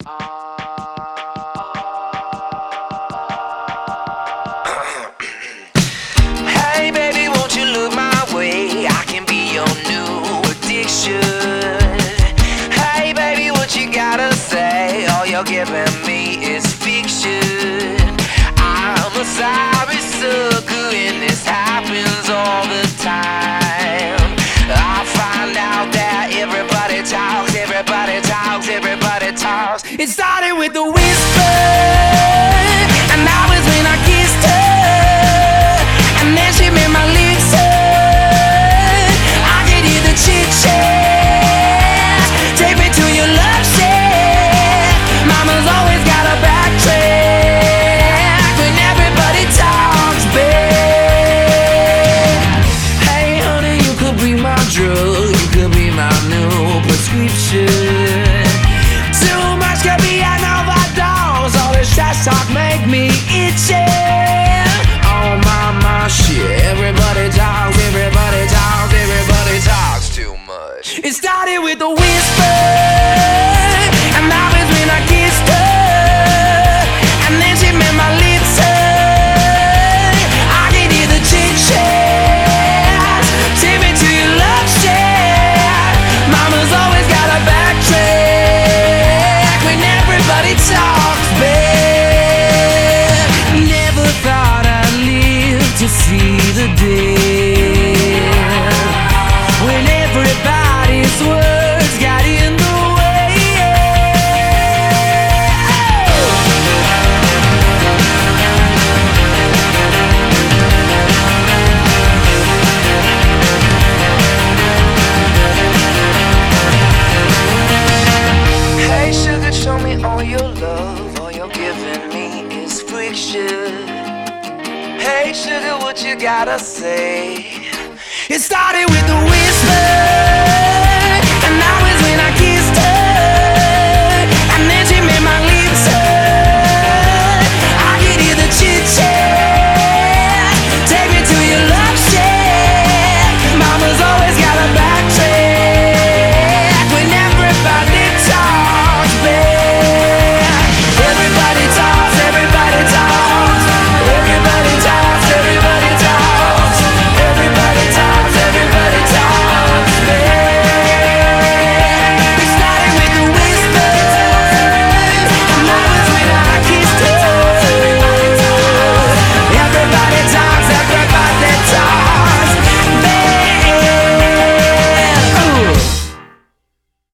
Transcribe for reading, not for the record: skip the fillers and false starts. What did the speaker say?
Hey baby, won't you look my way? I can be your new addiction. Hey baby, what you gotta say? All you're giving me is fiction. I'm a sorry sucker and this happens all the time. I find out that everybody talks, everybody talks, everybody talks. It started with a whisper, and that was when I kissed her. And then she made my lips hurt. I could hear the chit-chat. Take me to your love shack. Mama's always got a backtrack when everybody talks back. Hey honey, you could be my drug. You could be my new prescription. Too much could be an overdose. All this trash talk make me itchy. Oh my shit. Everybody talks, everybody talks, everybody talks too much. It started with a whisper, and that was when I kissed her. And then she made my lips hurt. I could hear the chit-chat. Take me to your love shack. Mama's always got a backtrack when everybody talks back. Never thought I'd live to see the day when everybody's words got in the way. Hey sugar, show me all your love. All you're giving me is friction. Hey sugar, what you gotta say? It started with a whisper.